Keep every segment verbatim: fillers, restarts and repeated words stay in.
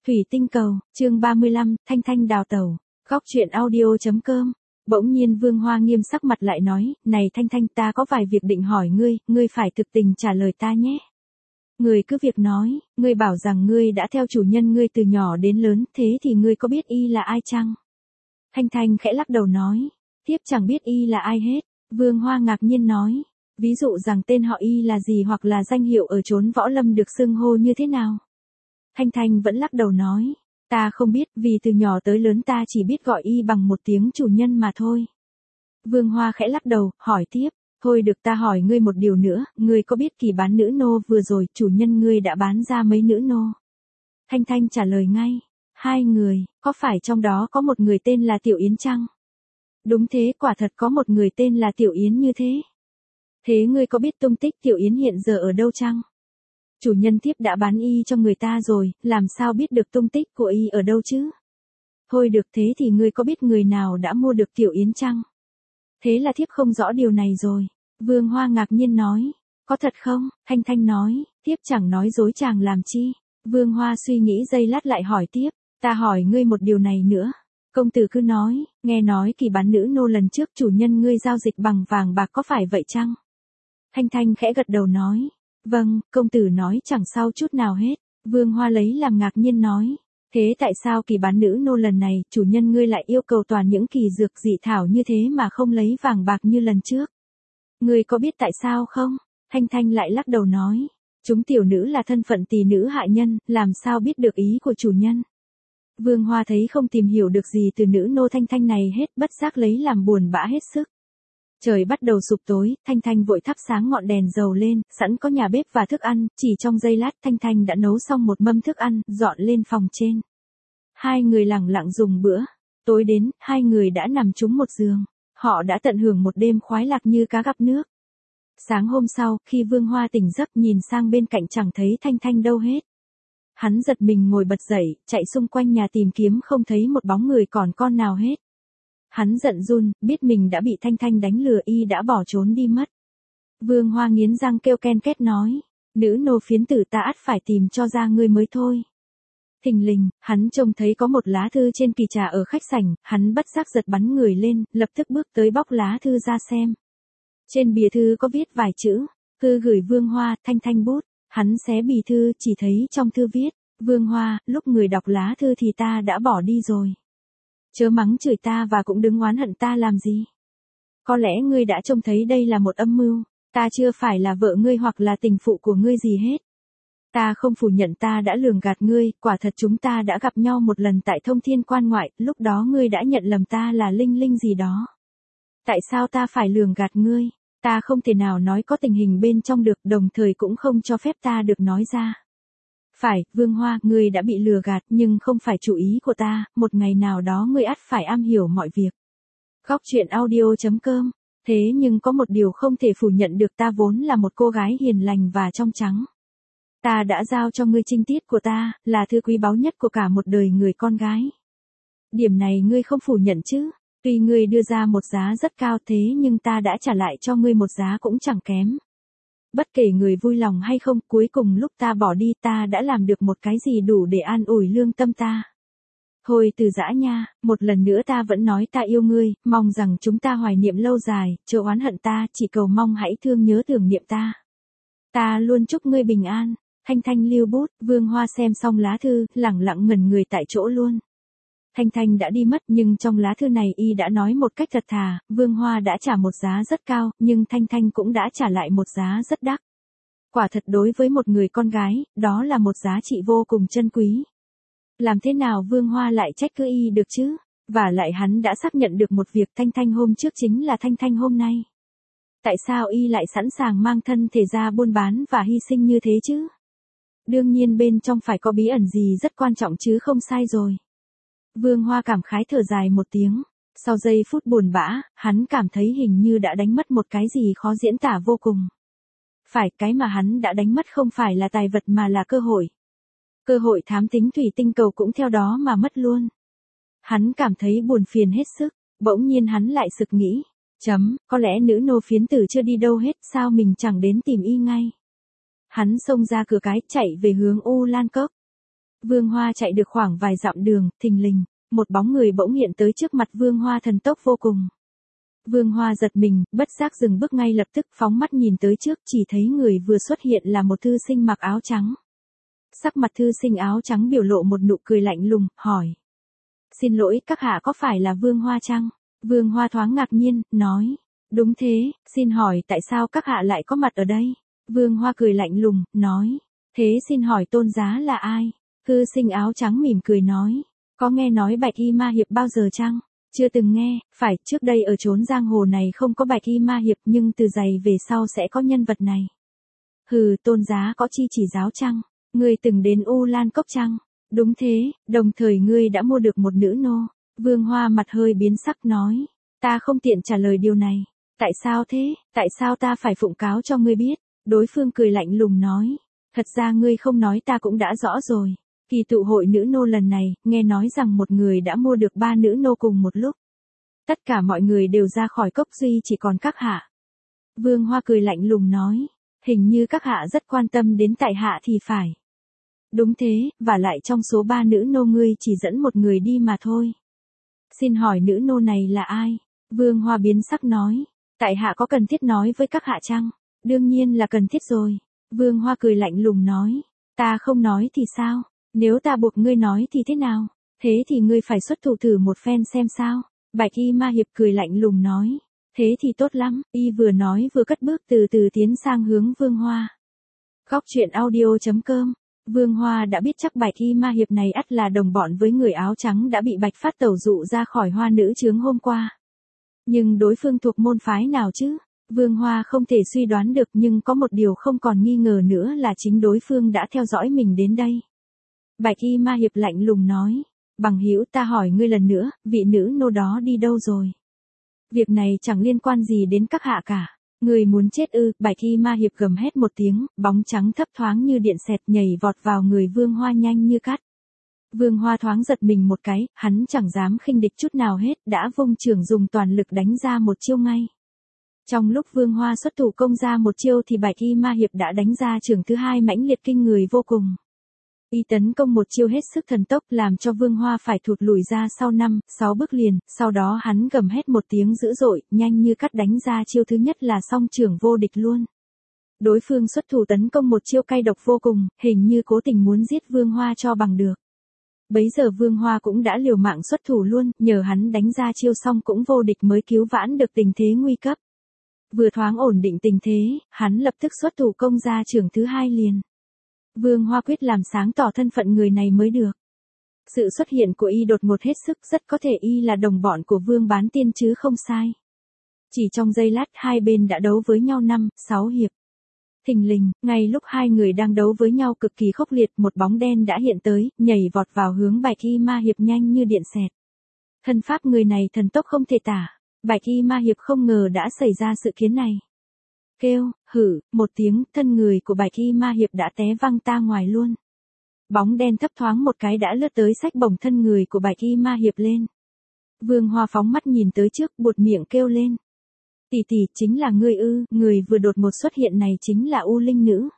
Thủy tinh cầu, chương ba mươi lăm, Thanh Thanh đào tẩu. Góc truyện audio chấm com. Bỗng nhiên Vương Hoa nghiêm sắc mặt lại nói, này Thanh Thanh, ta có vài việc định hỏi ngươi, ngươi phải thực tình trả lời ta nhé. Ngươi cứ việc nói, ngươi bảo rằng ngươi đã theo chủ nhân ngươi từ nhỏ đến lớn, thế thì ngươi có biết y là ai chăng? Thanh Thanh khẽ lắc đầu nói, tiếp chẳng biết y là ai hết. Vương Hoa ngạc nhiên nói, ví dụ rằng tên họ y là gì hoặc là danh hiệu ở chốn võ lâm được xưng hô như thế nào? Thanh Thanh vẫn lắc đầu nói, ta không biết, vì từ nhỏ tới lớn ta chỉ biết gọi y bằng một tiếng chủ nhân mà thôi. Vương Hoa khẽ lắc đầu, hỏi tiếp, thôi được, ta hỏi ngươi một điều nữa, ngươi có biết kỳ bán nữ nô vừa rồi chủ nhân ngươi đã bán ra mấy nữ nô? Thanh Thanh trả lời ngay, hai người, có phải trong đó có một người tên là Tiểu Yến chăng? Đúng thế, quả thật có một người tên là Tiểu Yến như thế. Thế ngươi có biết tung tích Tiểu Yến hiện giờ ở đâu chăng? Chủ nhân thiếp đã bán y cho người ta rồi, làm sao biết được tung tích của y ở đâu chứ? Thôi được, thế thì ngươi có biết người nào đã mua được Tiểu Yến chăng? Thế là thiếp không rõ điều này rồi. Vương Hoa ngạc nhiên nói, có thật không? Thanh Thanh nói, thiếp chẳng nói dối chàng làm chi. Vương Hoa suy nghĩ giây lát lại hỏi tiếp, ta hỏi ngươi một điều này nữa. Công tử cứ nói, nghe nói kỳ bán nữ nô lần trước chủ nhân ngươi giao dịch bằng vàng bạc, có phải vậy chăng? Thanh Thanh khẽ gật đầu nói, vâng, công tử nói chẳng sao chút nào hết. Vương Hoa lấy làm ngạc nhiên nói, thế tại sao kỳ bán nữ nô lần này chủ nhân ngươi lại yêu cầu toàn những kỳ dược dị thảo như thế mà không lấy vàng bạc như lần trước? Ngươi có biết tại sao không? Thanh Thanh lại lắc đầu nói, chúng tiểu nữ là thân phận tỳ nữ hạ nhân, làm sao biết được ý của chủ nhân? Vương Hoa thấy không tìm hiểu được gì từ nữ nô Thanh Thanh này hết, bất giác lấy làm buồn bã hết sức. Trời bắt đầu sụp tối, Thanh Thanh vội thắp sáng ngọn đèn dầu lên, sẵn có nhà bếp và thức ăn, chỉ trong giây lát Thanh Thanh đã nấu xong một mâm thức ăn, dọn lên phòng trên. Hai người lẳng lặng dùng bữa. Tối đến, hai người đã nằm trúng một giường. Họ đã tận hưởng một đêm khoái lạc như cá gặp nước. Sáng hôm sau, khi Vương Hoa tỉnh giấc nhìn sang bên cạnh chẳng thấy Thanh Thanh đâu hết. Hắn giật mình ngồi bật dậy, chạy xung quanh nhà tìm kiếm không thấy một bóng người còn con nào hết. Hắn giận run, biết mình đã bị Thanh Thanh đánh lừa, y đã bỏ trốn đi mất. Vương Hoa nghiến răng kêu ken két nói, nữ nô phiến tử, ta ắt phải tìm cho ra ngươi mới thôi. Thình lình, hắn trông thấy có một lá thư trên kỳ trà ở khách sảnh, hắn bất giác giật bắn người lên, lập tức bước tới bóc lá thư ra xem. Trên bìa thư có viết vài chữ, thư gửi Vương Hoa, Thanh Thanh bút. Hắn xé bì thư, chỉ thấy trong thư viết, Vương Hoa, lúc người đọc lá thư thì ta đã bỏ đi rồi. Chớ mắng chửi ta và cũng đừng oán hận ta làm gì. Có lẽ ngươi đã trông thấy đây là một âm mưu, ta chưa phải là vợ ngươi hoặc là tình phụ của ngươi gì hết. Ta không phủ nhận ta đã lường gạt ngươi, quả thật chúng ta đã gặp nhau một lần tại Thông Thiên Quan ngoại, lúc đó ngươi đã nhận lầm ta là Linh Linh gì đó. Tại sao ta phải lường gạt ngươi? Ta không thể nào nói có tình hình bên trong được, đồng thời cũng không cho phép ta được nói ra. Phải, Vương Hoa, ngươi đã bị lừa gạt, nhưng không phải chủ ý của ta, một ngày nào đó ngươi ắt phải am hiểu mọi việc. Góc truyện audio chấm com. Thế nhưng có một điều không thể phủ nhận được, ta vốn là một cô gái hiền lành và trong trắng. Ta đã giao cho ngươi trinh tiết của ta, là thứ quý báu nhất của cả một đời người con gái. Điểm này ngươi không phủ nhận chứ? Tuy ngươi đưa ra một giá rất cao, thế nhưng ta đã trả lại cho ngươi một giá cũng chẳng kém. Bất kể người vui lòng hay không, cuối cùng lúc ta bỏ đi ta đã làm được một cái gì đủ để an ủi lương tâm ta. Thôi từ giã nha, một lần nữa ta vẫn nói ta yêu ngươi, mong rằng chúng ta hoài niệm lâu dài, chớ oán hận ta, chỉ cầu mong hãy thương nhớ tưởng niệm ta. Ta luôn chúc ngươi bình an. Thanh Thanh lưu bút, Vương Hoa xem xong lá thư, lẳng lặng ngẩn người tại chỗ luôn. Thanh Thanh đã đi mất, nhưng trong lá thư này y đã nói một cách thật thà, Vương Hoa đã trả một giá rất cao, nhưng Thanh Thanh cũng đã trả lại một giá rất đắt. Quả thật đối với một người con gái, đó là một giá trị vô cùng chân quý. Làm thế nào Vương Hoa lại trách cứ y được chứ? Và lại hắn đã xác nhận được một việc, Thanh Thanh hôm trước chính là Thanh Thanh hôm nay. Tại sao y lại sẵn sàng mang thân thể ra buôn bán và hy sinh như thế chứ? Đương nhiên bên trong phải có bí ẩn gì rất quan trọng chứ không sai rồi. Vương Hoa cảm khái thở dài một tiếng, sau giây phút buồn bã, hắn cảm thấy hình như đã đánh mất một cái gì khó diễn tả vô cùng. Phải, cái mà hắn đã đánh mất không phải là tài vật mà là cơ hội. Cơ hội thám tính thủy tinh cầu cũng theo đó mà mất luôn. Hắn cảm thấy buồn phiền hết sức, bỗng nhiên hắn lại sực nghĩ, chấm, có lẽ nữ nô phiến tử chưa đi đâu hết, sao mình chẳng đến tìm y ngay. Hắn xông ra cửa cái, chạy về hướng U Lan Cốc. Vương Hoa chạy được khoảng vài dặm đường, thình lình, một bóng người bỗng hiện tới trước mặt Vương Hoa thần tốc vô cùng. Vương Hoa giật mình, bất giác dừng bước ngay lập tức phóng mắt nhìn tới trước chỉ thấy người vừa xuất hiện là một thư sinh mặc áo trắng. Sắc mặt thư sinh áo trắng biểu lộ một nụ cười lạnh lùng, hỏi. Xin lỗi, các hạ có phải là Vương Hoa chăng? Vương Hoa thoáng ngạc nhiên, nói. Đúng thế, xin hỏi tại sao các hạ lại có mặt ở đây? Vương Hoa cười lạnh lùng, nói. Thế xin hỏi tôn giá là ai? Thư sinh áo trắng mỉm cười nói. Có nghe nói Bạch Y Ma Hiệp bao giờ chăng? Chưa từng nghe, phải, trước đây ở chốn giang hồ này không có Bạch Y Ma Hiệp nhưng từ giày về sau sẽ có nhân vật này. Hừ, tôn giá có chi chỉ giáo chăng? Ngươi từng đến U Lan Cốc chăng? Đúng thế, đồng thời ngươi đã mua được một nữ nô. Vương Hoa mặt hơi biến sắc nói. Ta không tiện trả lời điều này. Tại sao thế, tại sao ta phải phụng cáo cho ngươi biết? Đối phương cười lạnh lùng nói. Thật ra ngươi không nói ta cũng đã rõ rồi. Kỳ tụ hội nữ nô lần này, nghe nói rằng một người đã mua được ba nữ nô cùng một lúc. Tất cả mọi người đều ra khỏi cốc duy chỉ còn các hạ. Vương Hoa cười lạnh lùng nói. Hình như các hạ rất quan tâm đến tại hạ thì phải. Đúng thế, và lại trong số ba nữ nô ngươi chỉ dẫn một người đi mà thôi. Xin hỏi nữ nô này là ai? Vương Hoa biến sắc nói. Tại hạ có cần thiết nói với các hạ chăng? Đương nhiên là cần thiết rồi. Vương Hoa cười lạnh lùng nói. Ta không nói thì sao? Nếu ta buộc ngươi nói thì thế nào? Thế thì ngươi phải xuất thủ thử một phen xem sao? Bạch Y Ma Hiệp cười lạnh lùng nói. Thế thì tốt lắm, y vừa nói vừa cất bước từ từ tiến sang hướng Vương Hoa. Góc truyện audio chấm com. Vương Hoa đã biết chắc Bạch Y Ma Hiệp này ắt là đồng bọn với người áo trắng đã bị Bạch Phát tẩu dụ ra khỏi Hoa Nữ Chướng hôm qua. Nhưng đối phương thuộc môn phái nào chứ? Vương Hoa không thể suy đoán được nhưng có một điều không còn nghi ngờ nữa là chính đối phương đã theo dõi mình đến đây. Bạch Y Ma Hiệp lạnh lùng nói. Bằng hữu, ta hỏi ngươi lần nữa, vị nữ nô đó đi đâu rồi? Việc này chẳng liên quan gì đến các hạ cả. Người muốn chết ư? Bạch Y Ma Hiệp gầm hét một tiếng, bóng trắng thấp thoáng như điện xẹt nhảy vọt vào người Vương Hoa nhanh như cắt. Vương Hoa thoáng giật mình một cái, hắn chẳng dám khinh địch chút nào hết, đã vung chưởng dùng toàn lực đánh ra một chiêu ngay. Trong lúc Vương Hoa xuất thủ công ra một chiêu thì Bạch Y Ma Hiệp đã đánh ra chưởng thứ hai mãnh liệt kinh người vô cùng. Y tấn công một chiêu hết sức thần tốc làm cho Vương Hoa phải thụt lùi ra sau năm, sáu bước liền, sau đó hắn gầm hét một tiếng dữ dội, nhanh như cắt đánh ra chiêu thứ nhất là song chưởng vô địch luôn. Đối phương xuất thủ tấn công một chiêu cay độc vô cùng, hình như cố tình muốn giết Vương Hoa cho bằng được. Bấy giờ Vương Hoa cũng đã liều mạng xuất thủ luôn, nhờ hắn đánh ra chiêu xong cũng vô địch mới cứu vãn được tình thế nguy cấp. Vừa thoáng ổn định tình thế, hắn lập tức xuất thủ công ra chưởng thứ hai liền. Vương Hoa quyết làm sáng tỏ thân phận người này mới được. Sự xuất hiện của y đột ngột hết sức, rất có thể y là đồng bọn của Vương Bán Tiên chứ không sai. Chỉ trong giây lát hai bên đã đấu với nhau năm, sáu hiệp. Thình lình, ngay lúc hai người đang đấu với nhau cực kỳ khốc liệt, một bóng đen đã hiện tới, nhảy vọt vào hướng Bạch Y Ma Hiệp nhanh như điện xẹt. Thân pháp người này thần tốc không thể tả. Bạch Y Ma Hiệp không ngờ đã xảy ra sự kiến này. Kêu, hử, một tiếng, thân người của Bạch Y Ma Hiệp đã té văng ta ngoài luôn. Bóng đen thấp thoáng một cái đã lướt tới xách bổng thân người của Bạch Y Ma Hiệp lên. Vương Hoa phóng mắt nhìn tới trước, buột miệng kêu lên. Tỷ tỷ, chính là ngươi ư? Người vừa đột ngột xuất hiện này chính là U Linh Nữ.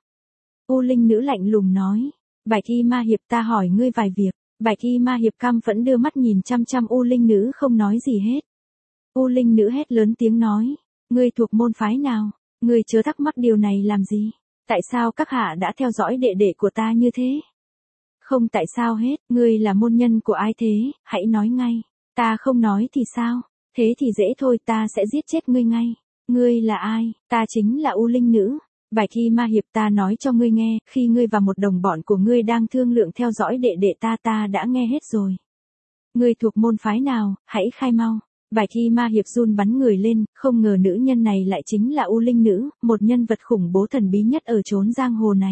U Linh Nữ lạnh lùng nói. Bạch Y Ma Hiệp, ta hỏi ngươi vài việc. Bạch Y Ma Hiệp căm phẫn đưa mắt nhìn chăm chăm U Linh Nữ không nói gì hết. U Linh Nữ hét lớn tiếng nói. Ngươi thuộc môn phái nào? Ngươi chớ thắc mắc điều này làm gì? Tại sao các hạ đã theo dõi đệ đệ của ta như thế? Không tại sao hết, ngươi là môn nhân của ai thế, hãy nói ngay. Ta không nói thì sao? Thế thì dễ thôi, ta sẽ giết chết ngươi ngay. Ngươi là ai? Ta chính là U Linh Nữ. Bạch Y Ma Hiệp, ta nói cho ngươi nghe, khi ngươi và một đồng bọn của ngươi đang thương lượng theo dõi đệ đệ ta ta đã nghe hết rồi. Ngươi thuộc môn phái nào, hãy khai mau. Bạch Y Ma Hiệp run bắn người lên, không ngờ nữ nhân này lại chính là U Linh Nữ, một nhân vật khủng bố thần bí nhất ở chốn giang hồ này.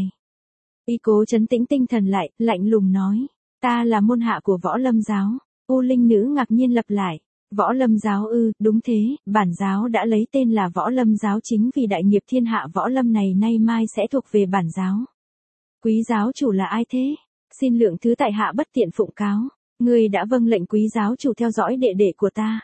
Y cố trấn tĩnh tinh thần lại, lạnh lùng nói. Ta là môn hạ của Võ Lâm Giáo. U Linh Nữ ngạc nhiên lặp lại. Võ Lâm Giáo ư? Đúng thế, bản giáo đã lấy tên là Võ Lâm Giáo chính vì đại nghiệp thiên hạ Võ Lâm này nay mai sẽ thuộc về bản giáo. Quý giáo chủ là ai thế? Xin lượng thứ tại hạ bất tiện phụng cáo. Ngươi đã vâng lệnh quý giáo chủ theo dõi đệ đệ của ta.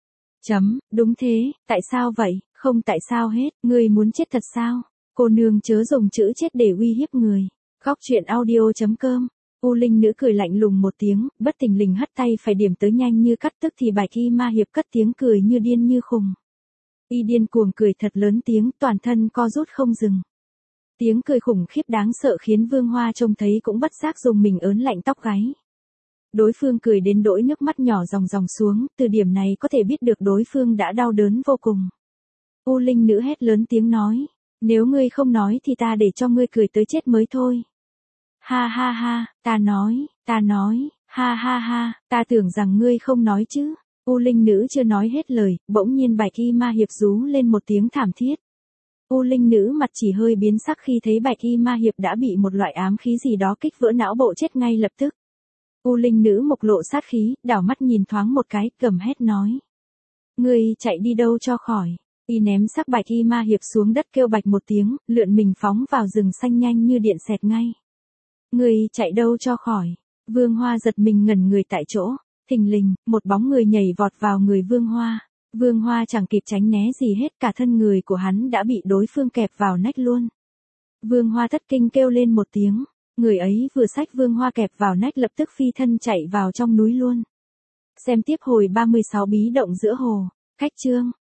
Chấm, đúng thế, tại sao vậy? Không tại sao hết, ngươi muốn chết thật sao? Cô nương chớ dùng chữ chết để uy hiếp người. Góc truyện audio chấm com U Linh nữ cười lạnh lùng một tiếng, bất tình lình hất tay phải điểm tới nhanh như cắt, tức thì Bạch Y Ma Hiệp cất tiếng cười như điên như khùng. Y điên cuồng cười thật lớn tiếng, toàn thân co rút không dừng. Tiếng cười khủng khiếp đáng sợ khiến Vương Hoa trông thấy cũng bất giác dùng mình ớn lạnh tóc gáy. Đối phương cười đến đỗi nước mắt nhỏ ròng ròng xuống, từ điểm này có thể biết được đối phương đã đau đớn vô cùng. U Linh nữ hét lớn tiếng nói, nếu ngươi không nói thì ta để cho ngươi cười tới chết mới thôi. Ha ha ha, ta nói, ta nói, ha ha ha, ta tưởng rằng ngươi không nói chứ. U Linh nữ chưa nói hết lời, bỗng nhiên Bạch Y Ma Hiệp rú lên một tiếng thảm thiết. U Linh nữ mặt chỉ hơi biến sắc khi thấy Bạch Y Ma Hiệp đã bị một loại ám khí gì đó kích vỡ não bộ chết ngay lập tức. U Linh nữ mộc lộ sát khí, đảo mắt nhìn thoáng một cái, gầm hét nói. Ngươi chạy đi đâu cho khỏi. Y ném xác Bạch Y Ma Hiệp xuống đất kêu bạch một tiếng, lượn mình phóng vào rừng xanh nhanh như điện xẹt ngay. Ngươi chạy đâu cho khỏi. Vương Hoa giật mình ngẩn người tại chỗ. Thình lình, một bóng người nhảy vọt vào người Vương Hoa. Vương Hoa chẳng kịp tránh né gì hết, cả thân người của hắn đã bị đối phương kẹp vào nách luôn. Vương Hoa thất kinh kêu lên một tiếng. Người ấy vừa xách Vương Hoa kẹp vào nách lập tức phi thân chạy vào trong núi luôn. Xem tiếp hồi ba mươi sáu bí động giữa hồ. Khách chương.